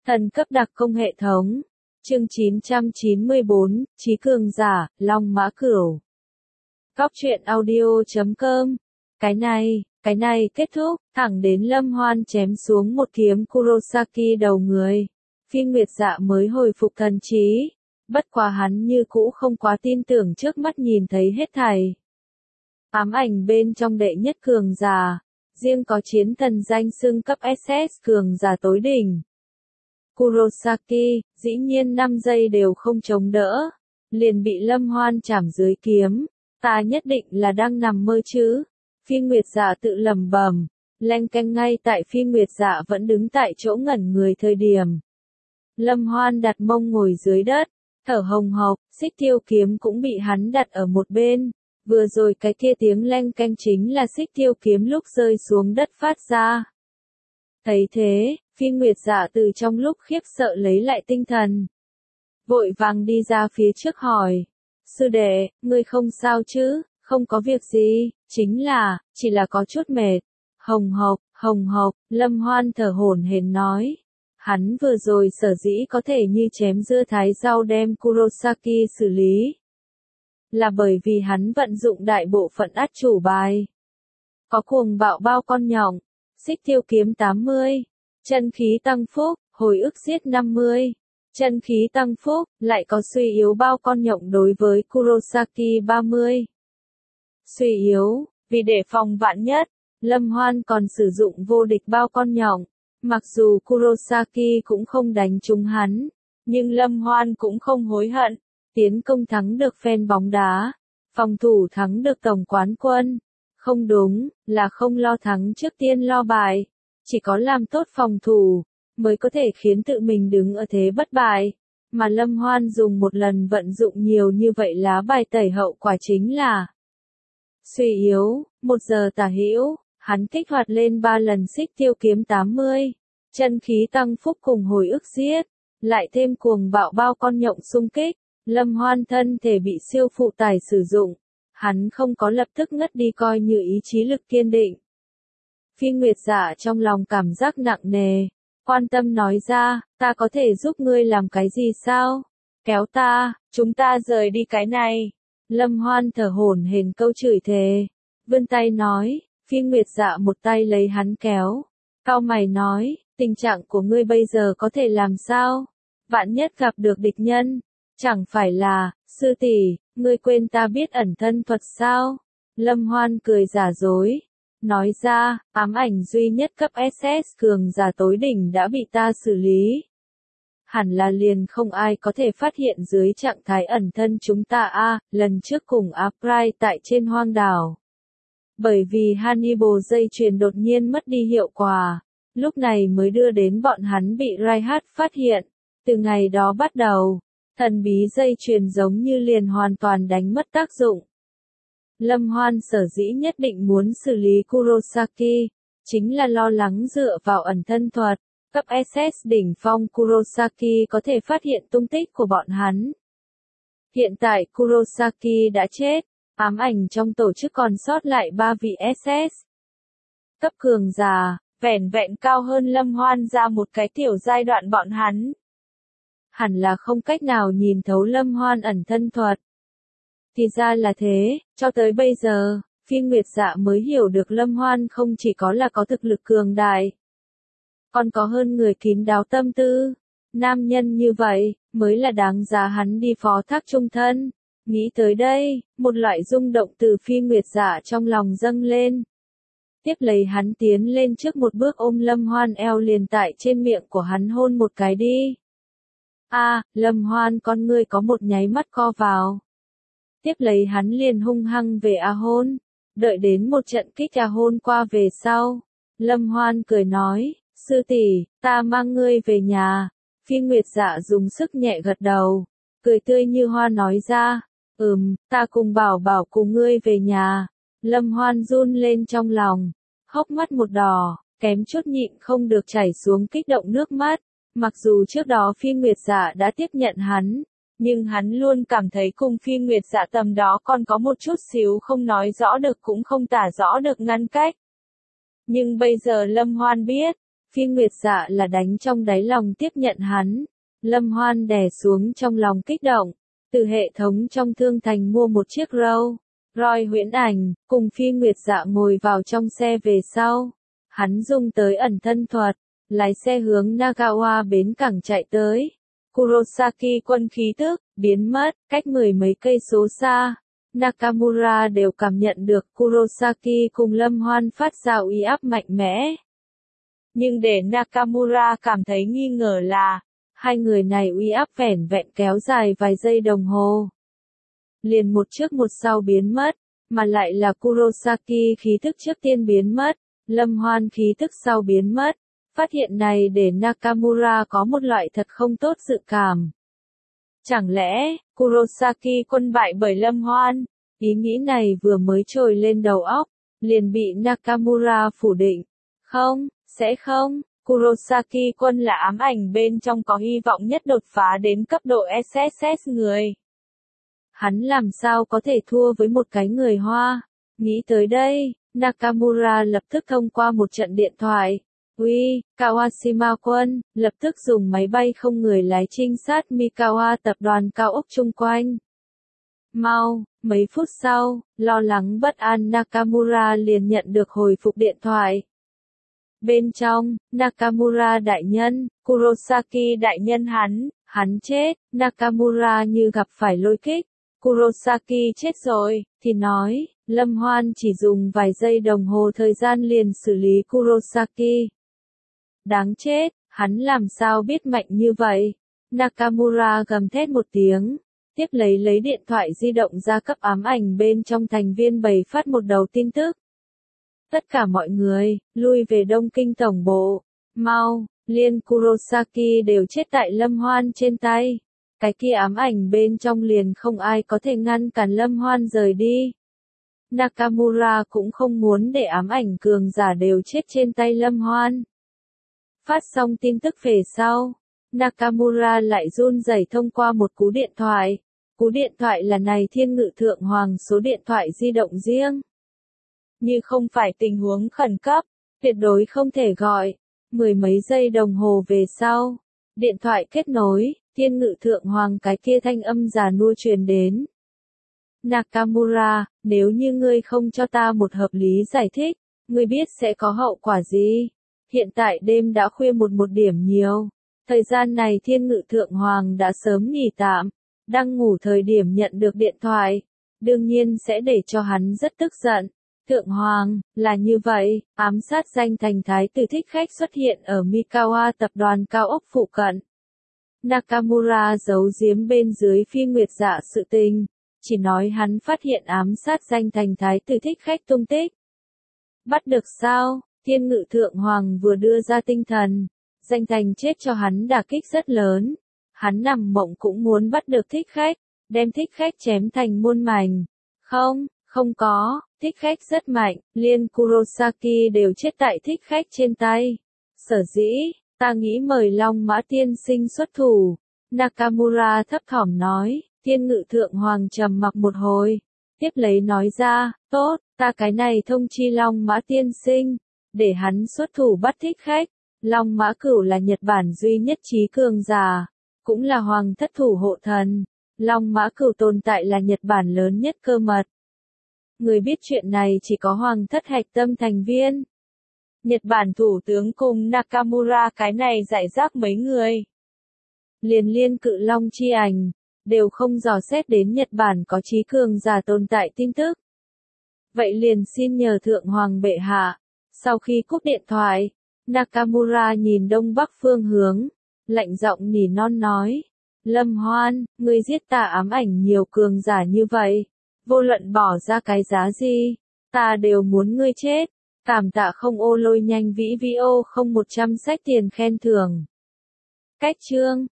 Thần cấp đặc công hệ thống. Chương 994, Trí cường giả, Long Mã Cửu. Góc truyện audio.com. Cái này kết thúc, thẳng đến Lâm Hoan chém xuống một kiếm Kurosaki đầu người. Phi Nguyệt Dạ mới hồi phục thần trí. Bất quá hắn như cũ không quá tin tưởng trước mắt nhìn thấy hết thảy. Ám ảnh bên trong đệ nhất cường giả, riêng có chiến thần danh xưng cấp SS cường giả tối đỉnh. Kurosaki, dĩ nhiên 5 giây đều không chống đỡ, liền bị Lâm Hoan chảm dưới kiếm. Ta nhất định là đang nằm mơ chứ. Phi Nguyệt Dạ tự lẩm bẩm, leng keng ngay tại Phi Nguyệt Dạ vẫn đứng tại chỗ ngẩn người thời điểm. Lâm Hoan đặt mông ngồi dưới đất, thở hồng hộc, xích tiêu kiếm cũng bị hắn đặt ở một bên. Vừa rồi cái kia tiếng leng keng chính là xích tiêu kiếm lúc rơi xuống đất phát ra. Thấy thế, Phi Nguyệt Dạ từ trong lúc khiếp sợ lấy lại tinh thần. Vội vàng đi ra phía trước hỏi. Sư đệ, ngươi không sao chứ? Không có việc gì, chỉ là có chút mệt. Hồng hộc, Lâm Hoan thở hổn hển nói. Hắn vừa rồi sở dĩ có thể như chém dưa thái rau đem Kurosaki xử lý. Là bởi vì hắn vận dụng đại bộ phận át chủ bài. Có cuồng bạo bao con nhộng, xích tiêu kiếm 80, chân khí tăng phúc, hồi ức giết 50. Chân khí tăng phúc, lại có suy yếu bao con nhộng đối với Kurosaki 30. Suy yếu, vì để phòng vạn nhất, Lâm Hoan còn sử dụng vô địch bao con nhộng. Mặc dù Kurosaki cũng không đánh trúng hắn, nhưng Lâm Hoan cũng không hối hận. Tiến công thắng được phen bóng đá, phòng thủ thắng được tổng quán quân. Không đúng, là không lo thắng trước tiên lo bại. Chỉ có làm tốt phòng thủ, mới có thể khiến tự mình đứng ở thế bất bại. Mà Lâm Hoan dùng một lần vận dụng nhiều như vậy lá bài tẩy hậu quả chính là suy yếu, 1 giờ tả hữu, hắn kích hoạt lên 3 lần xích tiêu kiếm 80, chân khí tăng phúc cùng hồi ức giết, lại thêm cuồng bạo bao con nhộng xung kích, Lâm Hoan thân thể bị siêu phụ tải sử dụng, hắn không có lập tức ngất đi coi như ý chí lực kiên định. Phi Nguyệt Dạ trong lòng cảm giác nặng nề, quan tâm nói ra, ta có thể giúp ngươi làm cái gì sao? Kéo ta, chúng ta rời đi cái này. Lâm Hoan thở hổn hển câu chửi thề, vươn tay nói, Phi Nguyệt Dạ một tay lấy hắn kéo. Cau mày nói, tình trạng của ngươi bây giờ có thể làm sao? Vạn nhất gặp được địch nhân, chẳng phải là, sư tỷ, ngươi quên ta biết ẩn thân thuật sao? Lâm Hoan cười giả dối, nói ra, ám ảnh duy nhất cấp SS cường giả tối đỉnh đã bị ta xử lý. Hẳn là liền không ai có thể phát hiện dưới trạng thái ẩn thân chúng ta lần trước cùng April tại trên hoang đảo. Bởi vì Hannibal dây chuyền đột nhiên mất đi hiệu quả, lúc này mới đưa đến bọn hắn bị Reinhardt phát hiện. Từ ngày đó bắt đầu, thần bí dây chuyền giống như liền hoàn toàn đánh mất tác dụng. Lâm Hoan sở dĩ nhất định muốn xử lý Kurosaki, chính là lo lắng dựa vào ẩn thân thuật, cấp SS đỉnh phong Kurosaki có thể phát hiện tung tích của bọn hắn. Hiện tại Kurosaki đã chết, ám ảnh trong tổ chức còn sót lại 3 vị SS. Cấp cường giả, vẻn vẹn cao hơn Lâm Hoan ra một cái tiểu giai đoạn bọn hắn. Hẳn là không cách nào nhìn thấu Lâm Hoan ẩn thân thuật. Thì ra là thế, cho tới bây giờ, Phi Nguyệt Dạ mới hiểu được Lâm Hoan không chỉ có là có thực lực cường đại, còn có hơn người kín đáo tâm tư. Nam nhân như vậy, mới là đáng giá hắn đi phó thác chung thân. Nghĩ tới đây, một loại rung động từ Phi Nguyệt Dạ trong lòng dâng lên. Tiếp lấy hắn tiến lên trước một bước ôm Lâm Hoan eo liền tại trên miệng của hắn hôn một cái đi. Lâm Hoan con ngươi có một nháy mắt co vào. Tiếp lấy hắn liền hung hăng về hôn. Đợi đến một trận kích hôn qua về sau. Lâm Hoan cười nói, sư tỷ, ta mang ngươi về nhà. Phi Nguyệt Dạ dùng sức nhẹ gật đầu. Cười tươi như hoa nói ra, ta cùng bảo bảo cùng ngươi về nhà. Lâm Hoan run lên trong lòng. Hốc mắt một đỏ, kém chút nhịn không được chảy xuống kích động nước mắt. Mặc dù trước đó Phi Nguyệt Dạ đã tiếp nhận hắn, nhưng hắn luôn cảm thấy cùng Phi Nguyệt Dạ tầm đó còn có một chút xíu không nói rõ được cũng không tả rõ được ngăn cách. Nhưng bây giờ Lâm Hoan biết, Phi Nguyệt Dạ là đánh trong đáy lòng tiếp nhận hắn. Lâm Hoan đè xuống trong lòng kích động, từ hệ thống trong thương thành mua một chiếc Rolls-Royce huyễn ảnh, cùng Phi Nguyệt Dạ ngồi vào trong xe về sau. Hắn dùng tới ẩn thân thuật, lái xe hướng Nagawa bến cảng chạy tới. Kurosaki quân khí tức, biến mất, cách mười mấy cây số xa. Nakamura đều cảm nhận được Kurosaki cùng Lâm Hoan phát ra uy áp mạnh mẽ. Nhưng để Nakamura cảm thấy nghi ngờ là, hai người này uy áp vẻn vẹn kéo dài vài giây đồng hồ. Liền một trước một sau biến mất, mà lại là Kurosaki khí thức trước tiên biến mất, Lâm Hoan khí thức sau biến mất. Phát hiện này để Nakamura có một loại thật không tốt dự cảm. Chẳng lẽ, Kurosaki quân bại bởi Lâm Hoan? Ý nghĩ này vừa mới trồi lên đầu óc, liền bị Nakamura phủ định. Không, sẽ không, Kurosaki quân là ám ảnh bên trong có hy vọng nhất đột phá đến cấp độ SSS người. Hắn làm sao có thể thua với một cái người Hoa? Nghĩ tới đây, Nakamura lập tức thông qua một trận điện thoại. Uy, Kawashima quân, lập tức dùng máy bay không người lái trinh sát Mikawa tập đoàn cao ốc chung quanh. Mau, mấy phút sau, lo lắng bất an Nakamura liền nhận được hồi phục điện thoại. Bên trong, Nakamura đại nhân, Kurosaki đại nhân hắn chết, Nakamura như gặp phải lôi kích. Kurosaki chết rồi, thì nói, Lâm Hoan chỉ dùng vài giây đồng hồ thời gian liền xử lý Kurosaki. Đáng chết, hắn làm sao biết mạnh như vậy? Nakamura gầm thét một tiếng, tiếp lấy điện thoại di động ra cấp ám ảnh bên trong thành viên bày phát một đầu tin tức. Tất cả mọi người, lui về Đông Kinh tổng bộ, mau, liên Kurosaki đều chết tại Lâm Hoan trên tay. Cái kia ám ảnh bên trong liền không ai có thể ngăn cản Lâm Hoan rời đi. Nakamura cũng không muốn để ám ảnh cường giả đều chết trên tay Lâm Hoan. Phát xong tin tức về sau, Nakamura lại run rẩy thông qua một cú điện thoại. Cú điện thoại là này Thiên Ngự Thượng Hoàng số điện thoại di động riêng. Như không phải tình huống khẩn cấp, tuyệt đối không thể gọi. Mười mấy giây đồng hồ về sau, điện thoại kết nối, Thiên Ngự Thượng Hoàng cái kia thanh âm già nua truyền đến. Nakamura, nếu như ngươi không cho ta một hợp lý giải thích, ngươi biết sẽ có hậu quả gì? Hiện tại đêm đã khuya một điểm nhiều. Thời gian này Thiên Ngự Thượng Hoàng đã sớm nghỉ tạm, đang ngủ thời điểm nhận được điện thoại. Đương nhiên sẽ để cho hắn rất tức giận. Thượng Hoàng, là như vậy, ám sát danh thành thái tử thích khách xuất hiện ở Mikawa tập đoàn cao ốc phụ cận. Nakamura giấu giếm bên dưới Phi Nguyệt Dạ sự tình, chỉ nói hắn phát hiện ám sát danh thành thái tử thích khách tung tích. Bắt được sao? Thiên Ngự Thượng Hoàng vừa đưa ra tinh thần, danh thành chết cho hắn đả kích rất lớn. Hắn nằm mộng cũng muốn bắt được thích khách, đem thích khách chém thành muôn mảnh. Không có, thích khách rất mạnh, liên Kurosaki đều chết tại thích khách trên tay. Sở dĩ, ta nghĩ mời Long Mã tiên sinh xuất thủ. Nakamura thấp thỏm nói, Thiên Ngự Thượng Hoàng trầm mặc một hồi. Tiếp lấy nói ra, tốt, ta cái này thông chi Long Mã tiên sinh, để hắn xuất thủ bắt thích khách. Long Mã Cửu là Nhật Bản duy nhất trí cường giả, cũng là hoàng thất thủ hộ thần. Long Mã Cửu tồn tại là Nhật Bản lớn nhất cơ mật. Người biết chuyện này chỉ có hoàng thất hạch tâm thành viên. Nhật Bản thủ tướng cùng Nakamura cái này giải rác mấy người. Liên Cự Long chi ảnh, đều không dò xét đến Nhật Bản có trí cường giả tồn tại tin tức. Vậy liền xin nhờ Thượng Hoàng bệ hạ. Sau khi cúp điện thoại, Nakamura nhìn đông bắc phương hướng, lạnh giọng nỉ non nói. Lâm Hoan, ngươi giết ta ám ảnh nhiều cường giả như vậy. Vô luận bỏ ra cái giá gì, ta đều muốn ngươi chết. Cảm tạ không ô lôi nhanh vĩ vĩ ô không 100 sách tiền khen thưởng. Cách chương